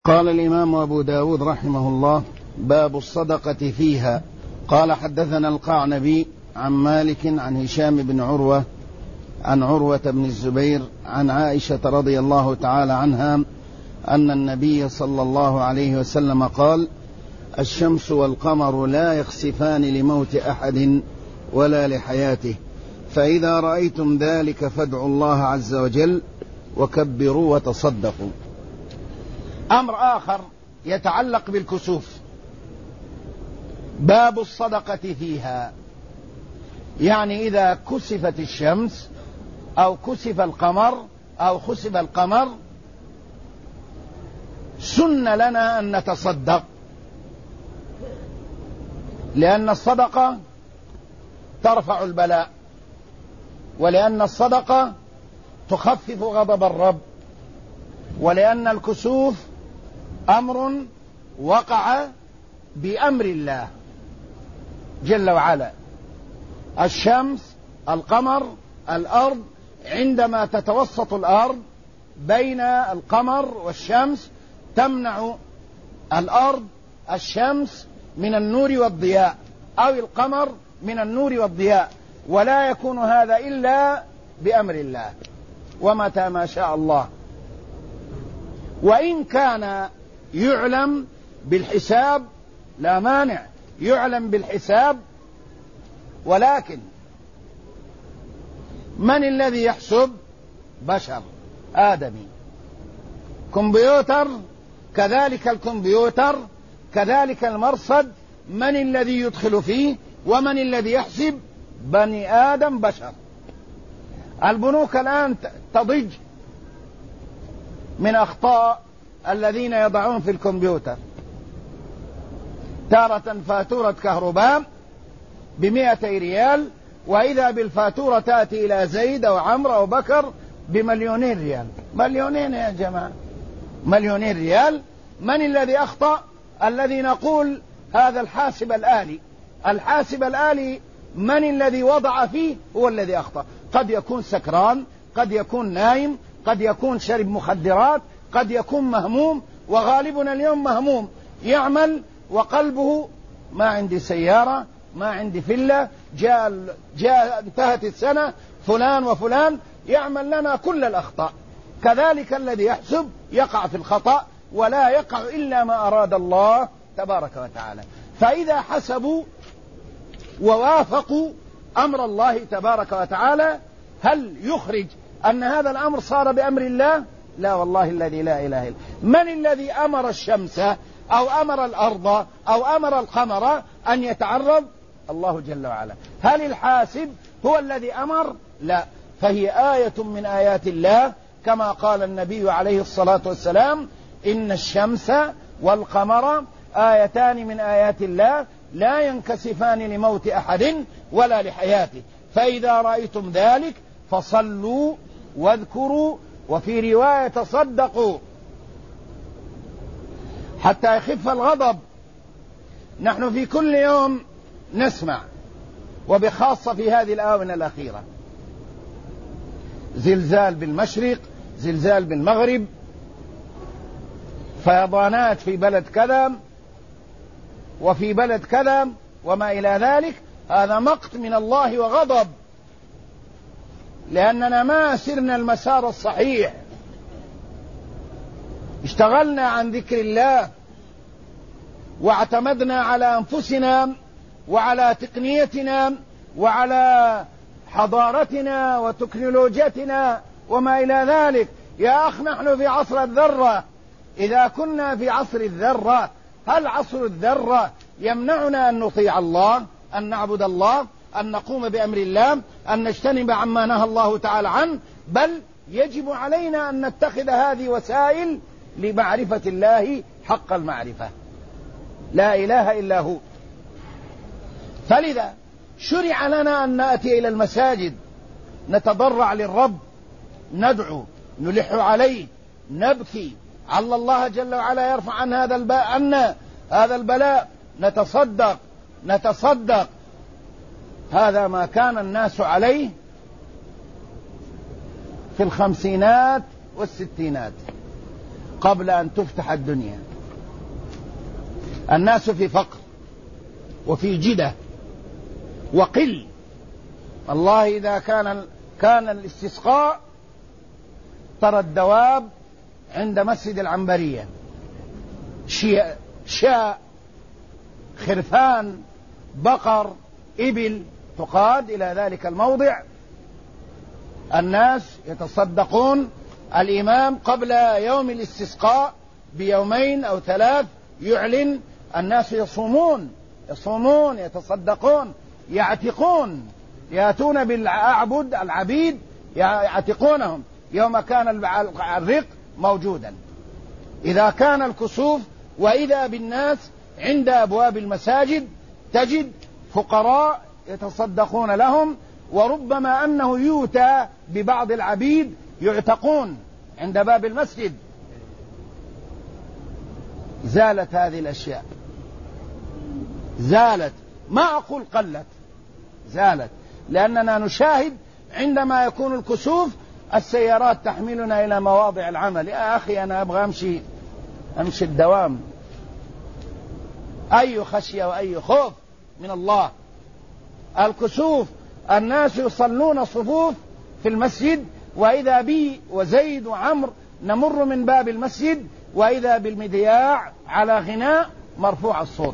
قال الإمام أبو داود رحمه الله: باب الصدقة فيها. قال: حدثنا القعنبي عن مالك عن هشام بن عروة عن عروة بن الزبير عن عائشة رضي الله تعالى عنها أن النبي صلى الله عليه وسلم قال: الشمس والقمر لا يخسفان لموت أحد ولا لحياته، فإذا رأيتم ذلك فادعوا الله عز وجل وكبروا وتصدقوا. أمر آخر يتعلق بالكسوف، باب الصدقة فيها، يعني إذا كسفت الشمس أو كسف القمر أو خسف القمر سن لنا أن نتصدق، لأن الصدقة ترفع البلاء، ولأن الصدقة تخفف غضب الرب، ولأن الكسوف أمر وقع بأمر الله جل وعلا. الشمس، القمر، الأرض، عندما تتوسط الأرض بين القمر والشمس تمنع الأرض الشمس من النور والضياء، أو القمر من النور والضياء، ولا يكون هذا إلا بأمر الله ومتى ما شاء الله. وإن كان يعلم بالحساب لا مانع، يعلم بالحساب، ولكن من الذي يحسب؟ بشر آدمي، كمبيوتر، كذلك الكمبيوتر، كذلك المرصد، من الذي يدخل فيه ومن الذي يحسب؟ بني آدم، بشر. البنوك الآن تضج من أخطاء الذين يضعون في الكمبيوتر، تارة فاتورة كهرباء ب200 ريال، وإذا بالفاتورة تأتي إلى زيد أو عمرو أو بكر ب2,000,000 ريال. مليونين يا جماعة، 2,000,000 ريال. من الذي أخطأ؟ الذي نقول هذا الحاسب الآلي. الحاسب الآلي من الذي وضع فيه؟ هو الذي أخطأ. قد يكون سكران، قد يكون نايم، قد يكون شرب مخدرات، قد يكون مهموم، وغالبنا اليوم مهموم، يعمل وقلبه ما عندي سيارة، ما عندي فيلا، جاء انتهت السنة، فلان وفلان، يعمل لنا كل الأخطاء. كذلك الذي يحسب يقع في الخطأ، ولا يقع إلا ما أراد الله تبارك وتعالى. فإذا حسبوا ووافقوا أمر الله تبارك وتعالى، هل يخرج أن هذا الأمر صار بأمر الله؟ لا والله الذي لا إله إلا. من الذي أمر الشمس أو أمر الأرض أو أمر القمر أن يتعرض؟ الله جل وعلا. هل الحاسب هو الذي أمر؟ لا. فهي آية من آيات الله، كما قال النبي عليه الصلاة والسلام: إن الشمس والقمر آيتان من آيات الله لا ينكسفان لموت أحد ولا لحياته، فإذا رأيتم ذلك فصلوا واذكروا، وفي رواية تصدقوا حتى يخف الغضب. نحن في كل يوم نسمع، وبخاصة في هذه الآونة الأخيرة، زلزال بالمشرق، زلزال بالمغرب، فيضانات في بلد كذا وفي بلد كذا وما إلى ذلك. هذا مقت من الله وغضب، لأننا ما سرنا المسار الصحيح، اشتغلنا عن ذكر الله، واعتمدنا على أنفسنا وعلى تقنيتنا وعلى حضارتنا وتكنولوجيتنا وما إلى ذلك. يا أخ، نحن في عصر الذرة. إذا كنا في عصر الذرة، هل عصر الذرة يمنعنا أن نطيع الله، أن نعبد الله، أن نقوم بأمر الله، أن نجتنب عما نهى الله تعالى عنه؟ بل يجب علينا أن نتخذ هذه وسائل لمعرفة الله حق المعرفة، لا إله إلا هو. فلذا شرع لنا أن نأتي إلى المساجد، نتضرع للرب، ندعو، نلح عليه، نبكي على الله جل وعلا يرفع عن هذا البلاء، نتصدق. هذا ما كان الناس عليه في الخمسينات والستينات، قبل أن تفتح الدنيا. الناس في فقر وفي جدة وقل. والله إذا كان الاستسقاء ترى الدواب عند مسجد العنبرية، شاء، خرفان، بقر، إبل تقاد إلى ذلك الموضع. الناس يتصدقون. الإمام قبل يوم الاستسقاء بيومين أو 3 يعلن الناس يصومون يتصدقون، يعتقون، يأتون العبيد يعتقونهم يوم كان الرق موجودا. إذا كان الكسوف وإذا بالناس عند أبواب المساجد تجد فقراء يتصدقون لهم، وربما أنه يؤتى ببعض العبيد يعتقون عند باب المسجد. زالت هذه الأشياء، زالت، ما أقول قلت، زالت، لأننا نشاهد عندما يكون الكسوف السيارات تحملنا إلى مواضع العمل. يا أخي أنا أبغى أمشي الدوام. أي خشية وأي خوف من الله. الكسوف الناس يصلون صفوف في المسجد، وإذا بي وزيد وعمر نمر من باب المسجد وإذا بالمذياع على غناء مرفوع الصوت.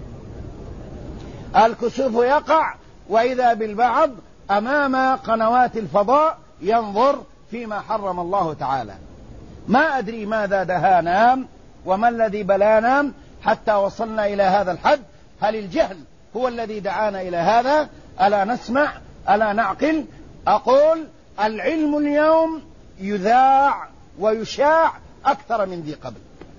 الكسوف يقع وإذا بالبعض أمام قنوات الفضاء ينظر فيما حرم الله تعالى. ما أدري ماذا دهانا وما الذي بلانا حتى وصلنا إلى هذا الحد. هل الجهل هو الذي دعانا إلى هذا؟ ألا نسمع؟ ألا نعقل؟ أقول العلم اليوم يذاع ويشاع أكثر من ذي قبل،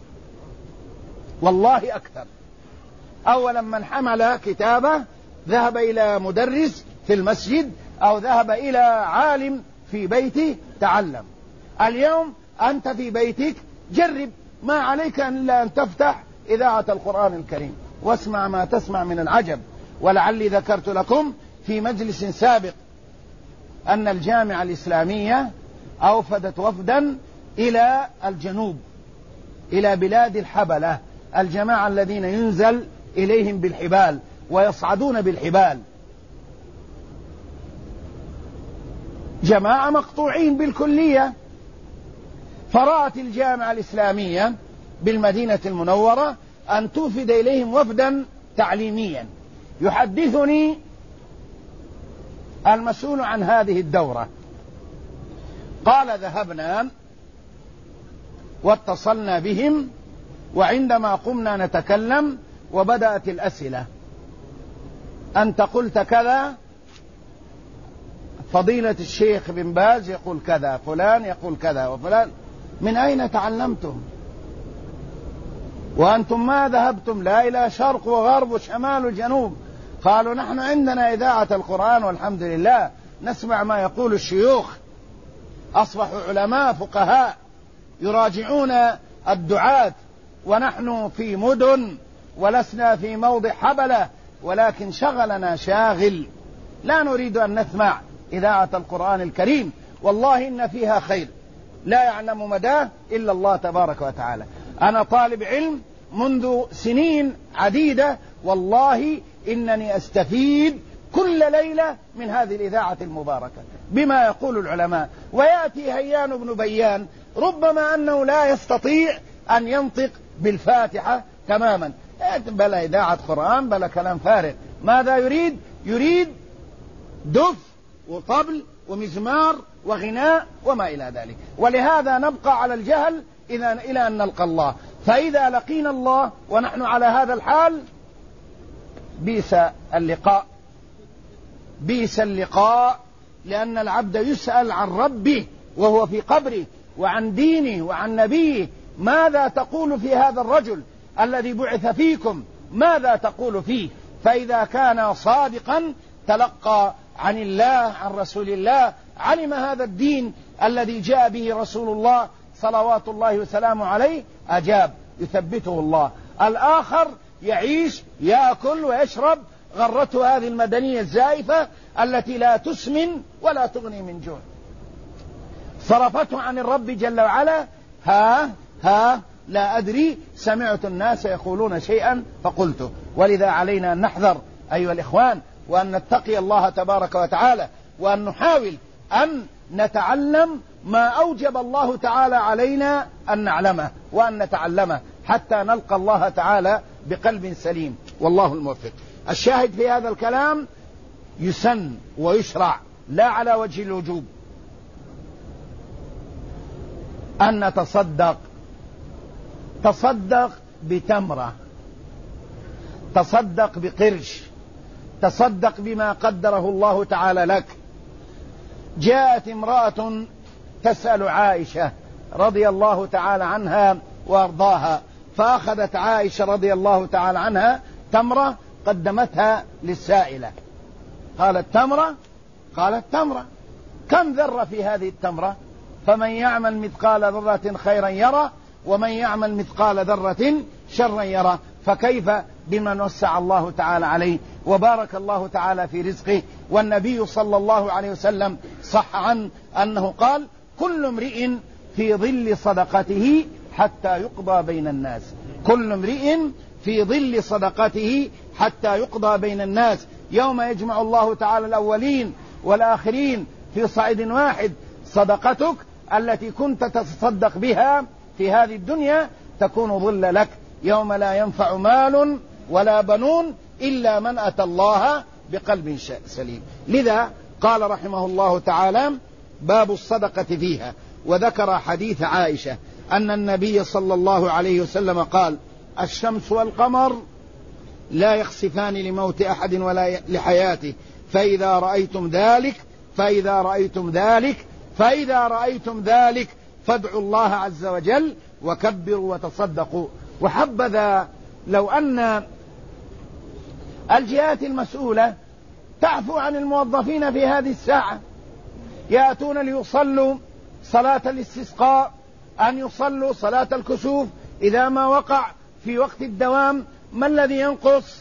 والله أكثر. أولا من حمل كتابه ذهب إلى مدرس في المسجد أو ذهب إلى عالم في بيته تعلم. اليوم أنت في بيتك جرب، ما عليك إلا أن تفتح إذاعة القرآن الكريم واسمع ما تسمع من العجب. ولعلي ذكرت لكم في مجلس سابق أن الجامعة الإسلامية أوفدت وفدا إلى الجنوب، إلى بلاد الحبلة، الجماعة الذين ينزل إليهم بالحبال ويصعدون بالحبال، جماعة مقطوعين بالكلية. فرأت الجامعة الإسلامية بالمدينة المنورة أن توفد إليهم وفدا تعليميا. يحدثني المسؤول عن هذه الدورة قال ذهبنا واتصلنا بهم، وعندما قمنا نتكلم وبدأت الأسئلة، أنت قلت كذا، فضيلة الشيخ بن باز يقول كذا، فلان يقول كذا وفلان، من أين تعلمتم؟ وأنتم ما ذهبتم لا إلى شرق وغرب وشمال وجنوب. قالوا نحن عندنا إذاعة القرآن والحمد لله، نسمع ما يقول الشيوخ، أصبحوا علماء فقهاء يراجعون الدعاة، ونحن في مدن ولسنا في موضع حبلة، ولكن شغلنا شاغل، لا نريد أن نسمع إذاعة القرآن الكريم. والله إن فيها خير لا يعلم مداه إلا الله تبارك وتعالى. أنا طالب علم منذ سنين عديدة، والله إنني أستفيد كل ليلة من هذه الإذاعة المباركة بما يقول العلماء. ويأتي هيان بن بيان ربما أنه لا يستطيع أن ينطق بالفاتحة تماما، بلا إذاعة قرآن بلا كلام فارغ. ماذا يريد؟ يريد دف وطبل ومزمار وغناء وما إلى ذلك. ولهذا نبقى على الجهل إلى أن نلقى الله. فإذا لقينا الله ونحن على هذا الحال بئس اللقاء، بئس اللقاء، لأن العبد يسأل عن ربه وهو في قبره، وعن دينه وعن نبيه. ماذا تقول في هذا الرجل الذي بعث فيكم؟ ماذا تقول فيه؟ فإذا كان صادقا تلقى عن الله عن رسول الله، علم هذا الدين الذي جاء به رسول الله صلوات الله وسلامه عليه، أجاب، يثبته الله. الآخر يعيش يأكل ويشرب غرته هذه المدنية الزائفة التي لا تسمن ولا تغني من جوع، صرفته عن الرب جل وعلا. لا أدري، سمعت الناس يقولون شيئا فقلته. ولذا علينا أن نحذر أيها الإخوان، وأن نتقي الله تبارك وتعالى، وأن نحاول أن نتعلم ما أوجب الله تعالى علينا أن نعلمه وأن نتعلمه حتى نلقى الله تعالى بقلب سليم، والله الموفق. الشاهد في هذا الكلام يسن ويشرع لا على وجه الوجوب أن نتصدق. تصدق بتمرة، تصدق بقرش، تصدق بما قدره الله تعالى لك. جاءت امرأة تسأل عائشة رضي الله تعالى عنها وارضاها، فأخذت عائشة رضي الله تعالى عنها تمرة قدمتها للسائلة. قالت تمرة؟ قالت تمرة. كم ذرة في هذه التمرة؟ فمن يعمل مثقال ذرة خيرا يره، ومن يعمل مثقال ذرة شرا يره. فكيف بمن وسع الله تعالى عليه وبارك الله تعالى في رزقه؟ والنبي صلى الله عليه وسلم صح عنه أنه قال: كل امرئ في ظل صدقته حتى يقضى بين الناس. كل امرئ في ظل صدقته حتى يقضى بين الناس. يوم يجمع الله تعالى الأولين والآخرين في صعيد واحد، صدقتك التي كنت تتصدق بها في هذه الدنيا تكون ظل لك يوم لا ينفع مال ولا بنون إلا من أتى الله بقلب سليم. لذا قال رحمه الله تعالى: باب الصدقة فيها. وذكر حديث عائشة أن النبي صلى الله عليه وسلم قال: الشمس والقمر لا يخسفان لموت أحد ولا لحياته، فإذا رأيتم ذلك فادعوا الله عز وجل وكبروا وتصدقوا. وحبذا لو أن الجهات المسؤولة تعفو عن الموظفين في هذه الساعة، يأتون ليصلوا صلاة الاستسقاء، أن يصلوا صلاة الكسوف إذا ما وقع في وقت الدوام. ما الذي ينقص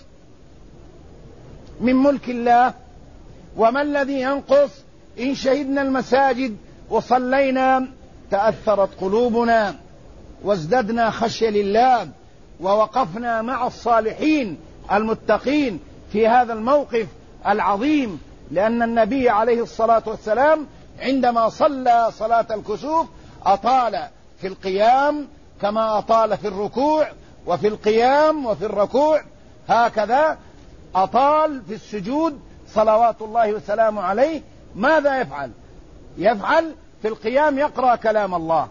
من ملك الله؟ وما الذي ينقص إن شهدنا المساجد وصلينا تأثرت قلوبنا وازددنا خشية لله ووقفنا مع الصالحين المتقين في هذا الموقف العظيم؟ لأن النبي عليه الصلاة والسلام عندما صلى صلاة الكسوف أطال في القيام كما أطال في الركوع، وفي القيام وفي الركوع هكذا أطال في السجود صلوات الله وسلامه عليه. ماذا يفعل؟ يفعل في القيام يقرأ كلام الله،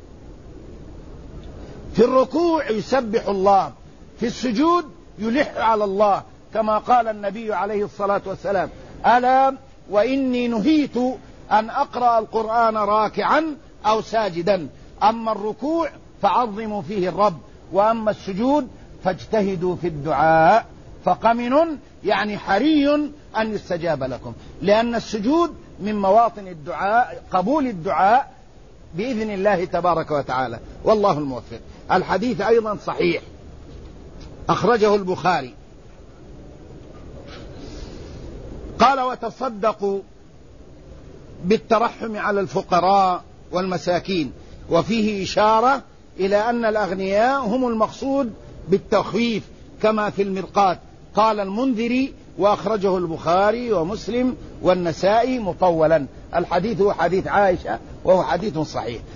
في الركوع يسبح الله، في السجود يلح على الله، كما قال النبي عليه الصلاة والسلام: ألا وإني نهيت أن أقرأ القرآن راكعا أو ساجدا، أما الركوع فعظموا فيه الرب، وأما السجود فاجتهدوا في الدعاء فقمن، يعني حري أن يستجاب لكم، لأن السجود من مواطن الدعاء، قبول الدعاء بإذن الله تبارك وتعالى، والله الموفق. الحديث أيضا صحيح، أخرجه البخاري. قال: وتصدقوا بالترحم على الفقراء والمساكين. وفيه إشارة إلى أن الأغنياء هم المقصود بالتخويف كما في المرقاة. قال المنذري: وأخرجه البخاري ومسلم والنسائي مطولا. الحديث هو حديث عائشة وهو حديث صحيح.